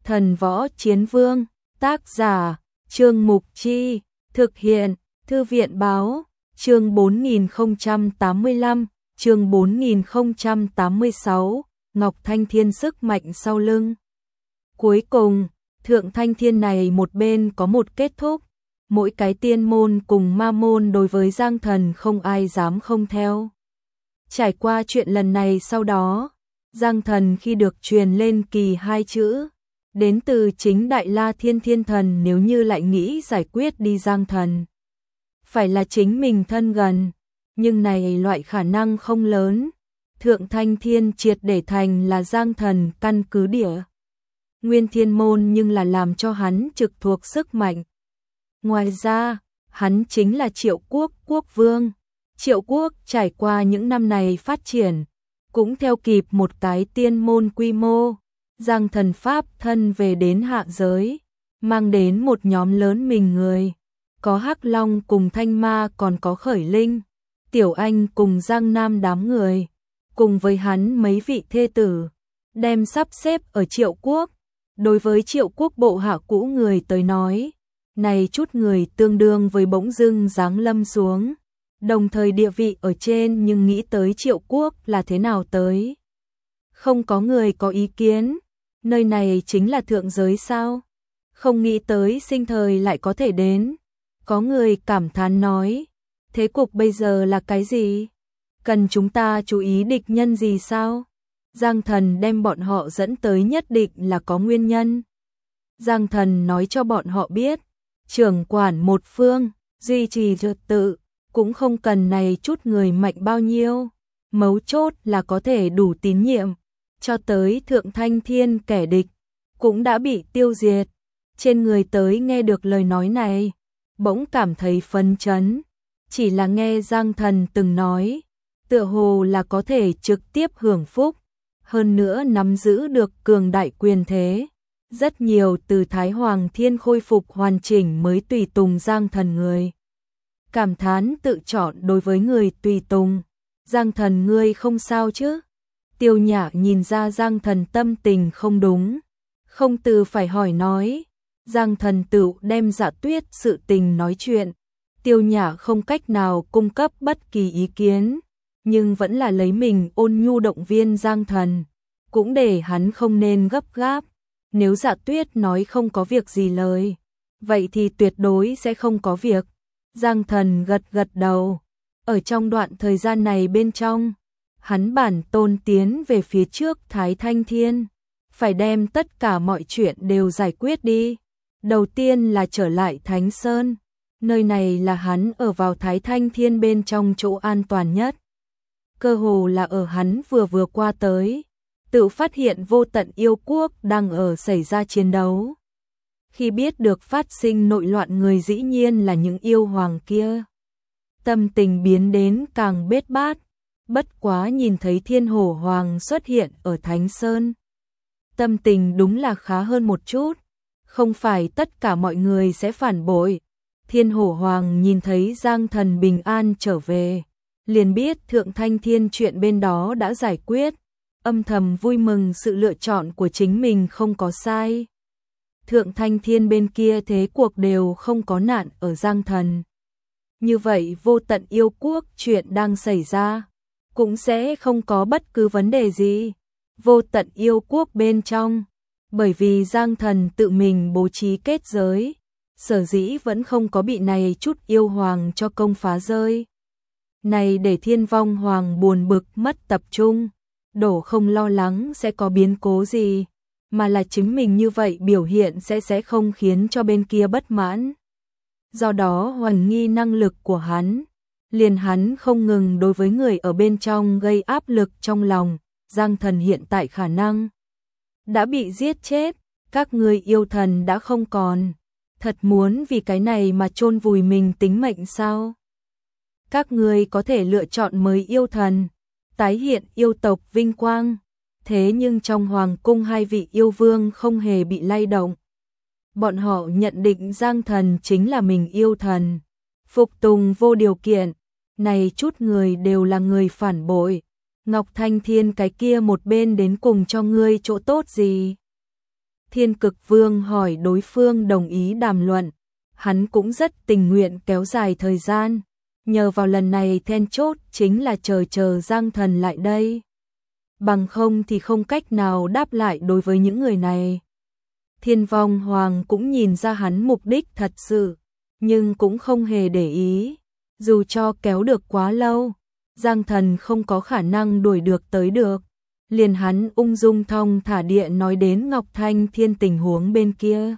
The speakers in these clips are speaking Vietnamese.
Thần Võ Chiến Vương, tác giả, Trương Mục Chi, thực hiện, Thư viện Báo, chương 4085, chương 4086, Ngọc Thanh Thiên sức mạnh sau lưng. Cuối cùng, Thượng Thanh Thiên này một bên có một kết thúc, mỗi cái tiên môn cùng ma môn đối với Giang Thần không ai dám không theo. Trải qua chuyện lần này sau đó, Giang Thần khi được truyền lên kỳ 2 chữ, đến từ chính Đại La Thiên Thiên Thần nếu như lại nghĩ giải quyết đi Giang Thần. Phải là chính mình thân gần, nhưng này loại khả năng không lớn. Thượng Thanh Thiên triệt để thành là Giang Thần căn cứ địa. Nguyên Thiên Môn nhưng là làm cho hắn trực thuộc sức mạnh. Ngoài ra, hắn chính là Triệu Quốc quốc vương. Triệu Quốc trải qua những năm này phát triển, cũng theo kịp một cái tiên môn quy mô. Giang Thần pháp thân về đến hạ giới, mang đến một nhóm lớn mình người. Có Hắc Long cùng Thanh Ma, còn có Khởi Linh, Tiểu Anh cùng Giang Nam đám người. Cùng với hắn mấy vị thê tử, đem sắp xếp ở Triệu Quốc. Đối với Triệu Quốc bộ hạ cũ người tới nói, này chút người tương đương với bỗng dưng giáng lâm xuống. Đồng thời địa vị ở trên, nhưng nghĩ tới Triệu Quốc là thế nào tới. Không có người có ý kiến, nơi này chính là thượng giới sao? Không nghĩ tới sinh thời lại có thể đến. Có người cảm thán nói, thế cục bây giờ là cái gì? Cần chúng ta chú ý địch nhân gì sao? Giang Thần đem bọn họ dẫn tới nhất định là có nguyên nhân. Giang Thần nói cho bọn họ biết, trưởng quản một phương, duy trì trật tự, cũng không cần này chút người mạnh bao nhiêu. Mấu chốt là có thể đủ tín nhiệm, cho tới Thượng Thanh Thiên kẻ địch, cũng đã bị tiêu diệt. Trên người tới nghe được lời nói này, bỗng cảm thấy phấn chấn. Chỉ là nghe Giang Thần từng nói, tựa hồ là có thể trực tiếp hưởng phúc, hơn nữa nắm giữ được cường đại quyền thế. Rất nhiều từ Thái Hoàng Thiên khôi phục hoàn chỉnh mới tùy tùng Giang Thần người. Cảm thán tự chọn đối với người tùy tùng. Giang Thần ngươi không sao chứ? Tiêu Nhã nhìn ra Giang Thần tâm tình không đúng, không từ phải hỏi nói. Giang Thần tự đem Dạ Tuyết sự tình nói chuyện. Tiêu Nhã không cách nào cung cấp bất kỳ ý kiến, nhưng vẫn là lấy mình ôn nhu động viên Giang Thần, cũng để hắn không nên gấp gáp. Nếu Dạ Tuyết nói không có việc gì lời, vậy thì tuyệt đối sẽ không có việc. Giang Thần gật gật đầu. Ở trong đoạn thời gian này bên trong, hắn bản tôn tiến về phía trước Thái Thanh Thiên, phải đem tất cả mọi chuyện đều giải quyết đi. Đầu tiên là trở lại Thánh Sơn, nơi này là hắn ở vào Thái Thanh Thiên bên trong chỗ an toàn nhất. Cơ hồ là ở hắn vừa qua tới, tự phát hiện Vô Tận Yêu Quốc đang ở xảy ra chiến đấu. Khi biết được phát sinh nội loạn người dĩ nhiên là những yêu hoàng kia, tâm tình biến đến càng bết bát. Bất quá nhìn thấy Thiên Hổ Hoàng xuất hiện ở Thánh Sơn, tâm tình đúng là khá hơn một chút. Không phải tất cả mọi người sẽ phản bội. Thiên Hổ Hoàng nhìn thấy Giang Thần bình an trở về, liền biết Thượng Thanh Thiên chuyện bên đó đã giải quyết, âm thầm vui mừng sự lựa chọn của chính mình không có sai. Thượng Thanh Thiên bên kia thế cuộc đều không có nạn ở Giang Thần. Như vậy Vô Tận Yêu Quốc chuyện đang xảy ra, cũng sẽ không có bất cứ vấn đề gì. Vô Tận Yêu Quốc bên trong, bởi vì Giang Thần tự mình bố trí kết giới, sở dĩ vẫn không có bị này chút yêu hoàng cho công phá rơi. Này để Thiên Vong Hoàng buồn bực mất tập trung, đổ không lo lắng sẽ có biến cố gì, mà là chính mình như vậy biểu hiện sẽ không khiến cho bên kia bất mãn. Do đó hoài nghi năng lực của hắn, liền hắn không ngừng đối với người ở bên trong gây áp lực trong lòng. Giang Thần hiện tại khả năng đã bị giết chết, các ngươi yêu thần đã không còn, thật muốn vì cái này mà chôn vùi mình tính mệnh sao? Các ngươi có thể lựa chọn mới yêu thần, tái hiện yêu tộc vinh quang, thế nhưng trong hoàng cung hai vị yêu vương không hề bị lay động. Bọn họ nhận định Giang Thần chính là mình yêu thần, phục tùng vô điều kiện. Này chút người đều là người phản bội. Ngọc Thanh Thiên cái kia một bên đến cùng cho ngươi chỗ tốt gì? Thiên Cực Vương hỏi đối phương đồng ý đàm luận, hắn cũng rất tình nguyện kéo dài thời gian, nhờ vào lần này then chốt chính là chờ Giang Thần lại đây. Bằng không thì không cách nào đáp lại đối với những người này. Thiên Vong Hoàng cũng nhìn ra hắn mục đích thật sự, nhưng cũng không hề để ý, dù cho kéo được quá lâu, Giang Thần không có khả năng đuổi được tới được. Liền hắn ung dung thong thả địa nói đến Ngọc Thanh Thiên tình huống bên kia.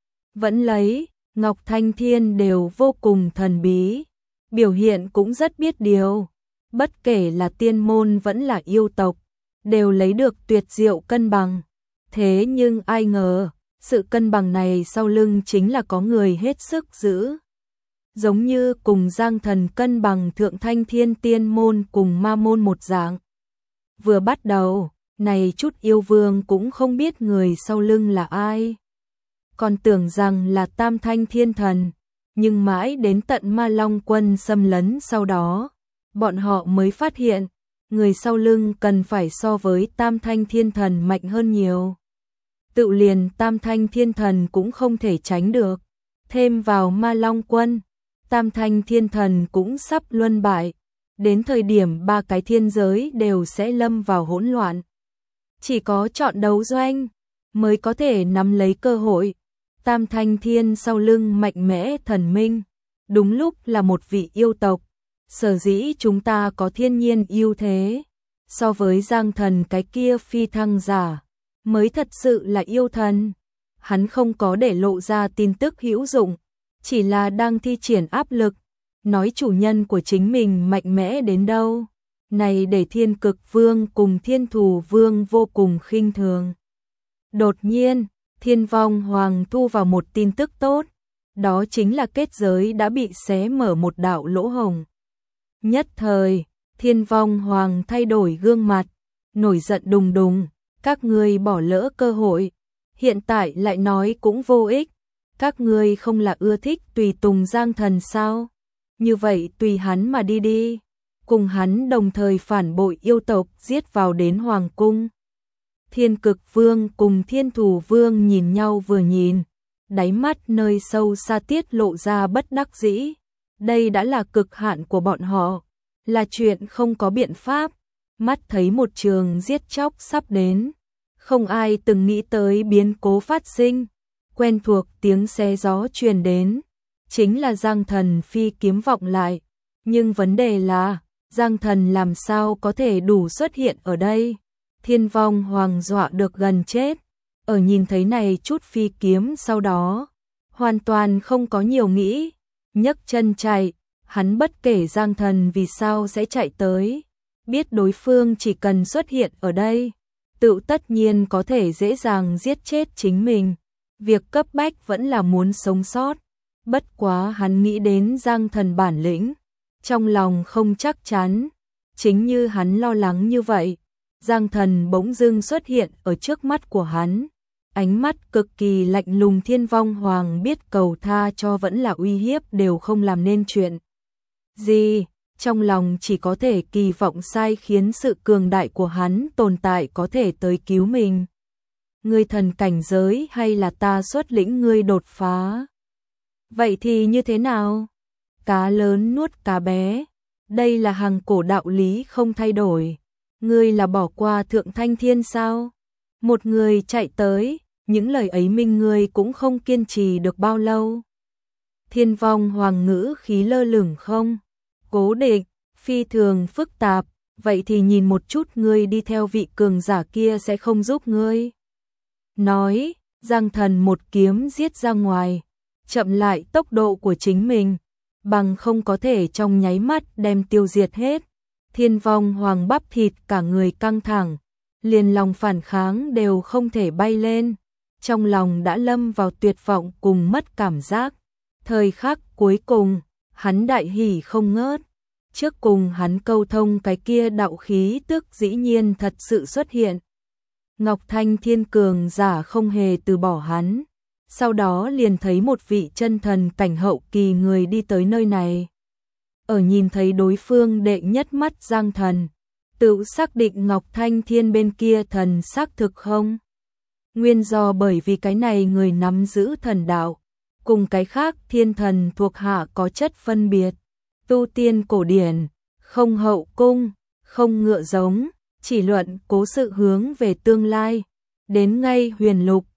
Vẫn lấy, Ngọc Thanh Thiên đều vô cùng thần bí, biểu hiện cũng rất biết điều. Bất kể là tiên môn vẫn là yêu tộc, đều lấy được tuyệt diệu cân bằng. Thế nhưng ai ngờ, sự cân bằng này sau lưng chính là có người hết sức giữ. Giống như cùng Giang Thần cân bằng Thượng Thanh Thiên tiên môn cùng ma môn một dạng. Vừa bắt đầu, này chút yêu vương cũng không biết người sau lưng là ai. Còn tưởng rằng là Tam Thanh Thiên Thần, nhưng mãi đến tận Ma Long Quân xâm lấn sau đó, bọn họ mới phát hiện, người sau lưng cần phải so với Tam Thanh Thiên Thần mạnh hơn nhiều. Tự liền Tam Thanh Thiên Thần cũng không thể tránh được, thêm vào Ma Long Quân, Tam Thanh Thiên Thần cũng sắp luân bại. Đến thời điểm ba cái thiên giới đều sẽ lâm vào hỗn loạn. Chỉ có chọn đấu doanh mới có thể nắm lấy cơ hội. Tam Thanh Thiên sau lưng mạnh mẽ thần minh, đúng lúc là một vị yêu tộc. Sở dĩ chúng ta có thiên nhiên ưu thế, so với Giang Thần cái kia phi thăng giả, mới thật sự là yêu thần. Hắn không có để lộ ra tin tức hữu dụng, chỉ là đang thi triển áp lực. Nói chủ nhân của chính mình mạnh mẽ đến đâu, này để Thiên Cực Vương cùng Thiên Thù Vương vô cùng khinh thường. Đột nhiên, Thiên Vong Hoàng thu vào một tin tức tốt, đó chính là kết giới đã bị xé mở một đạo lỗ hổng. Nhất thời, Thiên Vong Hoàng thay đổi gương mặt, nổi giận đùng đùng, các ngươi bỏ lỡ cơ hội, hiện tại lại nói cũng vô ích, các ngươi không là ưa thích tùy tùng Giang Thần sao? Như vậy tùy hắn mà đi đi, cùng hắn đồng thời phản bội yêu tộc giết vào đến Hoàng Cung. Thiên Cực Vương cùng Thiên Thù Vương nhìn nhau vừa nhìn, đáy mắt nơi sâu xa tiết lộ ra bất đắc dĩ. Đây đã là cực hạn của bọn họ, là chuyện không có biện pháp, mắt thấy một trường giết chóc sắp đến. Không ai từng nghĩ tới biến cố phát sinh, quen thuộc tiếng xe gió truyền đến. Chính là Giang Thần phi kiếm vọng lại, nhưng vấn đề là, Giang Thần làm sao có thể đủ xuất hiện ở đây? Thiên Vong Hoàng dọa được gần chết, ở nhìn thấy này chút phi kiếm sau đó, hoàn toàn không có nhiều nghĩ, nhấc chân chạy, hắn bất kể Giang Thần vì sao sẽ chạy tới, biết đối phương chỉ cần xuất hiện ở đây, tự tất nhiên có thể dễ dàng giết chết chính mình, việc cấp bách vẫn là muốn sống sót. Bất quá hắn nghĩ đến Giang Thần bản lĩnh, trong lòng không chắc chắn, chính như hắn lo lắng như vậy, Giang Thần bỗng dưng xuất hiện ở trước mắt của hắn, ánh mắt cực kỳ lạnh lùng. Thiên Vong Hoàng biết cầu tha cho vẫn là uy hiếp đều không làm nên chuyện gì, trong lòng chỉ có thể kỳ vọng sai khiến sự cường đại của hắn tồn tại có thể tới cứu mình. Ngươi thần cảnh giới hay là ta xuất lĩnh ngươi đột phá? Vậy thì như thế nào? Cá lớn nuốt cá bé, đây là hàng cổ đạo lý không thay đổi. Ngươi là bỏ qua Thượng Thanh Thiên sao? Một người chạy tới, những lời ấy minh ngươi cũng không kiên trì được bao lâu. Thiên Vong Hoàng ngữ khí lơ lửng không? Cố định, phi thường phức tạp, vậy thì nhìn một chút ngươi đi theo vị cường giả kia sẽ không giúp ngươi. Nói, Giang Thần một kiếm giết ra ngoài, chậm lại tốc độ của chính mình, bằng không có thể trong nháy mắt đem tiêu diệt hết. Thiên Vong Hoàng bắp thịt cả người căng thẳng, liền lòng phản kháng đều không thể bay lên, trong lòng đã lâm vào tuyệt vọng cùng mất cảm giác. Thời khắc cuối cùng, hắn đại hỉ không ngớt, trước cùng hắn câu thông cái kia đạo khí tức dĩ nhiên thật sự xuất hiện. Ngọc Thanh Thiên cường giả không hề từ bỏ hắn, sau đó liền thấy một vị chân thần cảnh hậu kỳ người đi tới nơi này. Ở nhìn thấy đối phương đệ nhất mắt Giang Thần, tự xác định Ngọc Thanh Thiên bên kia thần xác thực không? Nguyên do bởi vì cái này người nắm giữ thần đạo, cùng cái khác thiên thần thuộc hạ có chất phân biệt. Tu tiên cổ điển, không hậu cung, không ngựa giống, chỉ luận cố sự hướng về tương lai. Đến ngay huyền lục,